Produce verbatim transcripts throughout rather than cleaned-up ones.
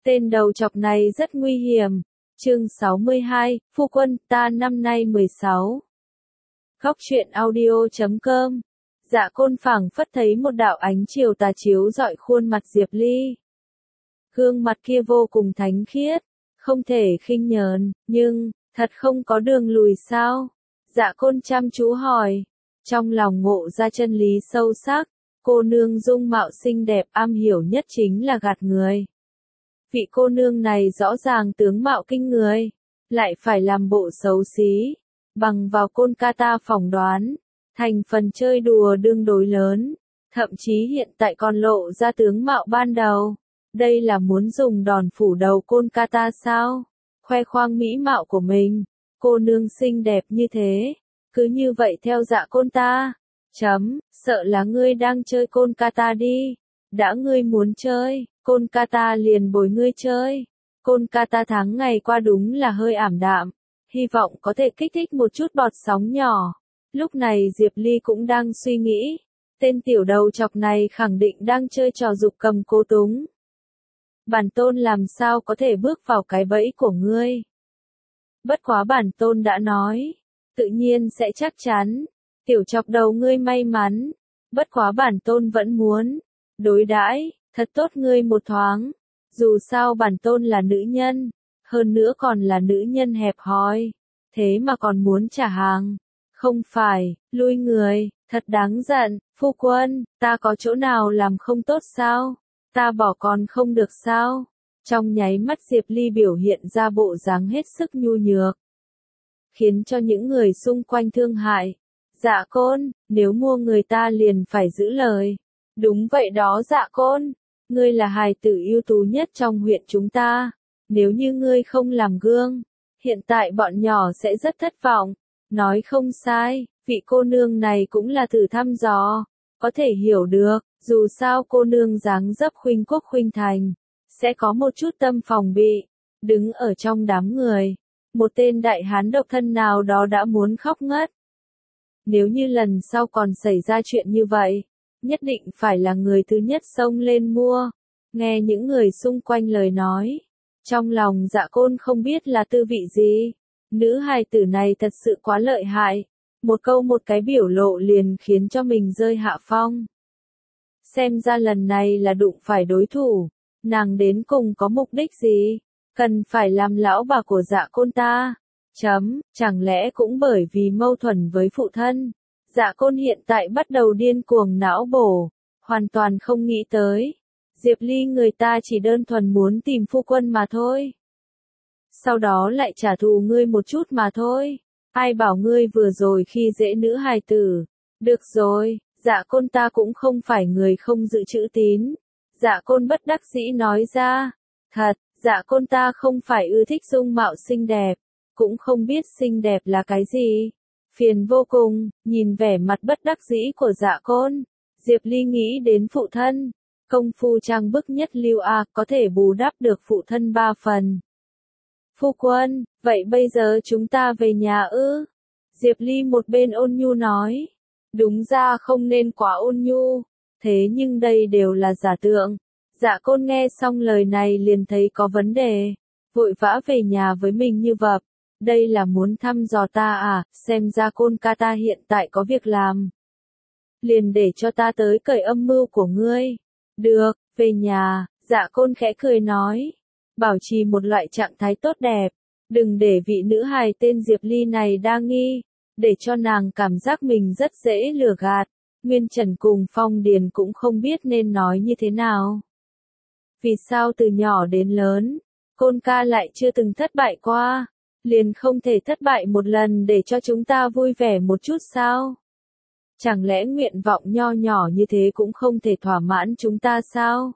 Tên đầu chọc này rất nguy hiểm. Chương sáu mươi hai, Phu quân, ta năm nay mười sáu. Góc truyện audio chấm com. Dạ Côn phảng phất thấy một đạo ánh chiều tà chiếu rọi khuôn mặt Diệp Ly. Gương mặt kia vô cùng thánh khiết, không thể khinh nhờn, nhưng, thật không có đường lùi sao? Dạ Côn chăm chú hỏi, trong lòng ngộ ra chân lý sâu sắc, cô nương dung mạo xinh đẹp am hiểu nhất chính là gạt người. Vị cô nương này rõ ràng tướng mạo kinh người, lại phải làm bộ xấu xí, bằng vào Côn ca ta phỏng đoán, thành phần chơi đùa đương đối lớn, thậm chí hiện tại còn lộ ra tướng mạo ban đầu. Đây là muốn dùng đòn phủ đầu Côn ca ta sao? Khoe khoang mỹ mạo của mình, cô nương xinh đẹp như thế, cứ như vậy theo dạ Côn ta. Chấm, sợ là ngươi đang chơi Côn ca ta đi. Đã ngươi muốn chơi, Côn ca ta liền bồi ngươi chơi. Côn ca ta tháng ngày qua đúng là hơi ảm đạm, hy vọng có thể kích thích một chút bọt sóng nhỏ. Lúc này Diệp Ly cũng đang suy nghĩ, tên tiểu đầu chọc này khẳng định đang chơi trò giục cầm cố túng. Bản tôn làm sao có thể bước vào cái bẫy của ngươi? Bất quá bản tôn đã nói, tự nhiên sẽ chắc chắn. Tiểu chọc đầu ngươi may mắn, bất quá bản tôn vẫn muốn đối đãi thật tốt ngươi một thoáng. Dù sao bản tôn là nữ nhân, hơn nữa còn là nữ nhân hẹp hòi, thế mà còn muốn trả hàng. Không phải, lui người, thật đáng giận. Phu quân, ta có chỗ nào làm không tốt sao? Ta bỏ còn không được sao? Trong nháy mắt Diệp Ly biểu hiện ra bộ dáng hết sức nhu nhược, khiến cho những người xung quanh thương hại. Dạ Côn, nếu mua người ta liền phải giữ lời. Đúng vậy đó Dạ Côn, ngươi là hài tử ưu tú nhất trong huyện chúng ta. Nếu như ngươi không làm gương, hiện tại bọn nhỏ sẽ rất thất vọng. Nói không sai, vị cô nương này cũng là thử thăm dò, có thể hiểu được, dù sao cô nương dáng dấp khuynh quốc khuynh thành, sẽ có một chút tâm phòng bị. Đứng ở trong đám người, một tên đại hán độc thân nào đó đã muốn khóc ngất. Nếu như lần sau còn xảy ra chuyện như vậy, nhất định phải là người thứ nhất xông lên mua. Nghe những người xung quanh lời nói, trong lòng Dạ Côn không biết là tư vị gì. Nữ hài tử này thật sự quá lợi hại, một câu một cái biểu lộ liền khiến cho mình rơi hạ phong. Xem ra lần này là đụng phải đối thủ, nàng đến cùng có mục đích gì, cần phải làm lão bà của Dạ Côn ta. Chấm, chẳng lẽ cũng bởi vì mâu thuẫn với phụ thân, Dạ Côn hiện tại bắt đầu điên cuồng não bổ, hoàn toàn không nghĩ tới. Diệp Ly người ta chỉ đơn thuần muốn tìm phu quân mà thôi. Sau đó lại trả thù ngươi một chút mà thôi. Ai bảo ngươi vừa rồi khi dễ nữ hài tử. Được rồi, Dạ Côn ta cũng không phải người không giữ chữ tín. Dạ Côn bất đắc dĩ nói ra. Thật, Dạ Côn ta không phải ưa thích dung mạo xinh đẹp, cũng không biết xinh đẹp là cái gì. Phiền vô cùng, nhìn vẻ mặt bất đắc dĩ của Dạ Côn, Diệp Ly nghĩ đến phụ thân. Công phu trang bức nhất lưu a, có thể bù đắp được phụ thân ba phần. Phu quân, vậy bây giờ chúng ta về nhà ư? Diệp Ly một bên ôn nhu nói. Đúng ra không nên quá ôn nhu, thế nhưng đây đều là giả tượng. Dạ Côn nghe xong lời này liền thấy có vấn đề, vội vã về nhà với mình như vập. Đây là muốn thăm dò ta à, xem ra Côn ca ta hiện tại có việc làm. Liền để cho ta tới cởi âm mưu của ngươi. Được, về nhà, Dạ Côn khẽ cười nói. Bảo trì một loại trạng thái tốt đẹp, đừng để vị nữ hài tên Diệp Ly này đa nghi, để cho nàng cảm giác mình rất dễ lừa gạt. Nguyên Trần cùng Phong Điền cũng không biết nên nói như thế nào. Vì sao từ nhỏ đến lớn, Côn ca lại chưa từng thất bại qua, liền không thể thất bại một lần để cho chúng ta vui vẻ một chút sao? Chẳng lẽ nguyện vọng nho nhỏ như thế cũng không thể thỏa mãn chúng ta sao?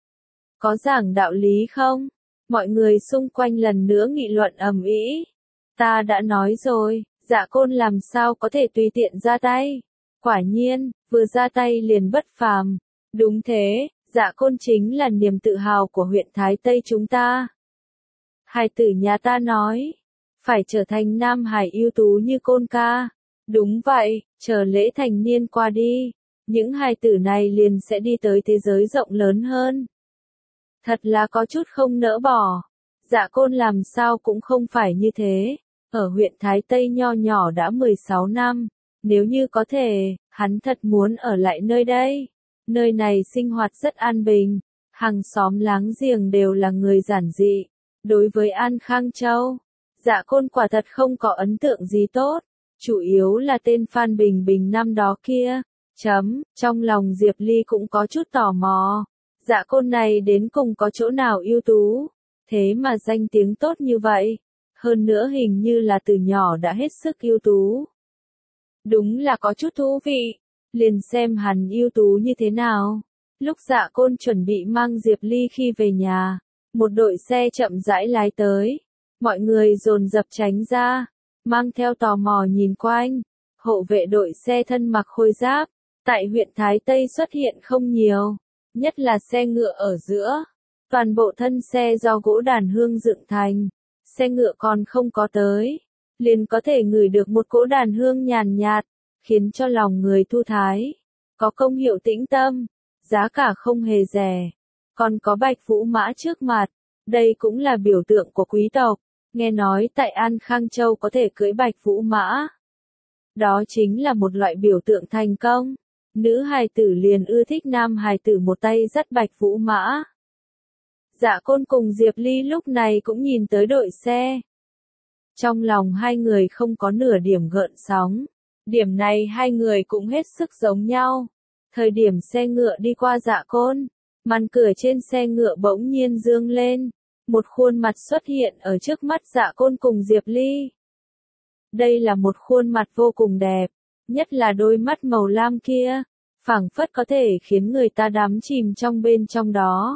Có giảng đạo lý không? Mọi người xung quanh lần nữa nghị luận ầm ĩ. Ta đã nói rồi, Dạ Côn làm sao có thể tùy tiện ra tay. Quả nhiên, vừa ra tay liền bất phàm. Đúng thế, Dạ Côn chính là niềm tự hào của huyện Thái Tây chúng ta. Hài tử nhà ta nói, phải trở thành nam hài ưu tú như Côn ca. Đúng vậy, chờ lễ thành niên qua đi, những hài tử này liền sẽ đi tới thế giới rộng lớn hơn. Thật là có chút không nỡ bỏ. Dạ Côn làm sao cũng không phải như thế. Ở huyện Thái Tây nho nhỏ đã mười sáu năm. Nếu như có thể, hắn thật muốn ở lại nơi đây. Nơi này sinh hoạt rất an bình. Hàng xóm láng giềng đều là người giản dị. Đối với An Khang Châu, Dạ Côn quả thật không có ấn tượng gì tốt. Chủ yếu là tên Phan Bình Bình năm đó kia. Chấm, trong lòng Diệp Ly cũng có chút tò mò. Dạ Côn này đến cùng có chỗ nào ưu tú. Thế mà danh tiếng tốt như vậy. Hơn nữa hình như là từ nhỏ đã hết sức ưu tú. Đúng là có chút thú vị. Liền xem hắn ưu tú như thế nào. Lúc Dạ Côn chuẩn bị mang Diệp Ly khi về nhà, một đội xe chậm rãi lái tới. Mọi người dồn dập tránh ra, mang theo tò mò nhìn quanh. Hộ vệ đội xe thân mặc khôi giáp, tại huyện Thái Tây xuất hiện không nhiều, nhất là xe ngựa ở giữa. Toàn bộ thân xe do gỗ đàn hương dựng thành, xe ngựa còn không có tới, liền có thể ngửi được một cỗ đàn hương nhàn nhạt, khiến cho lòng người thu thái. Có công hiệu tĩnh tâm, giá cả không hề rẻ, còn có bạch vũ mã trước mặt, đây cũng là biểu tượng của quý tộc. Nghe nói tại An Khang Châu có thể cưỡi bạch vũ mã. Đó chính là một loại biểu tượng thành công. Nữ hài tử liền ưa thích nam hài tử một tay dắt bạch vũ mã. Dạ Côn cùng Diệp Ly lúc này cũng nhìn tới đội xe. Trong lòng hai người không có nửa điểm gợn sóng. Điểm này hai người cũng hết sức giống nhau. Thời điểm xe ngựa đi qua Dạ Côn, màn cửa trên xe ngựa bỗng nhiên dương lên. Một khuôn mặt xuất hiện ở trước mắt Dạ Côn cùng Diệp Ly. Đây là một khuôn mặt vô cùng đẹp, nhất là đôi mắt màu lam kia, phảng phất có thể khiến người ta đắm chìm trong bên trong đó.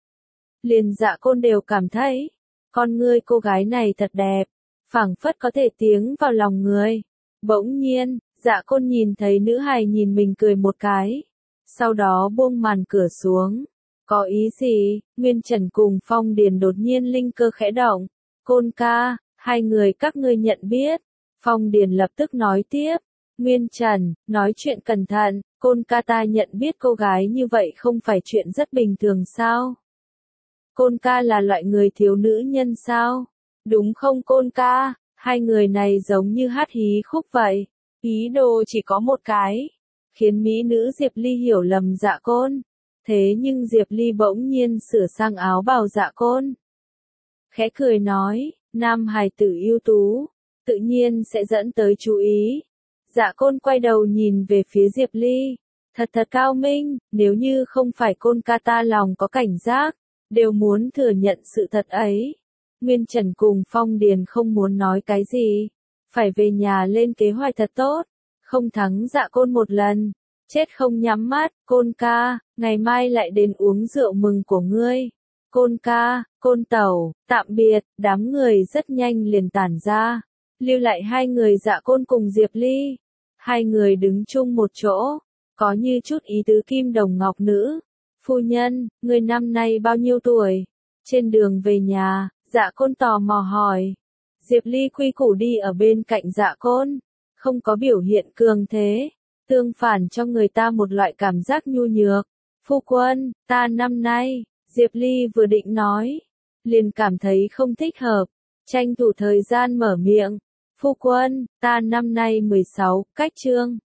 Liền Dạ Côn đều cảm thấy, con ngươi cô gái này thật đẹp, phảng phất có thể tiến vào lòng người. Bỗng nhiên, Dạ Côn nhìn thấy nữ hài nhìn mình cười một cái, sau đó buông màn cửa xuống. Có ý gì? Nguyên Trần cùng Phong Điền đột nhiên linh cơ khẽ động. Côn ca, hai người các ngươi nhận biết. Phong Điền lập tức nói tiếp. Nguyên Trần, nói chuyện cẩn thận, Côn ca ta nhận biết cô gái như vậy không phải chuyện rất bình thường sao? Côn ca là loại người thiếu nữ nhân sao? Đúng không Côn ca? Hai người này giống như hát hí khúc vậy. Ý đồ chỉ có một cái. Khiến mỹ nữ Diệp Ly hiểu lầm Dạ Côn. Thế nhưng Diệp Ly bỗng nhiên sửa sang áo bào Dạ Côn. Khẽ cười nói, nam hài tử ưu tú, tự nhiên sẽ dẫn tới chú ý. Dạ Côn quay đầu nhìn về phía Diệp Ly. Thật thật cao minh, nếu như không phải Côn ca ta lòng có cảnh giác, đều muốn thừa nhận sự thật ấy. Nguyên Trần cùng Phong Điền không muốn nói cái gì. Phải về nhà lên kế hoạch thật tốt. Không thắng Dạ Côn một lần. Chết không nhắm mắt, Côn ca, ngày mai lại đến uống rượu mừng của ngươi. Côn ca, Côn tẩu, tạm biệt, đám người rất nhanh liền tản ra. Lưu lại hai người Dạ Côn cùng Diệp Ly. Hai người đứng chung một chỗ, có như chút ý tứ kim đồng ngọc nữ. Phu nhân, người năm nay bao nhiêu tuổi? Trên đường về nhà, Dạ Côn tò mò hỏi. Diệp Ly quy củ đi ở bên cạnh Dạ Côn, không có biểu hiện cường thế. Tương phản cho người ta một loại cảm giác nhu nhược. Phu quân, ta năm nay, Diệp Ly vừa định nói, liền cảm thấy không thích hợp, tranh thủ thời gian mở miệng. Phu quân, ta năm nay mười sáu, cách chương.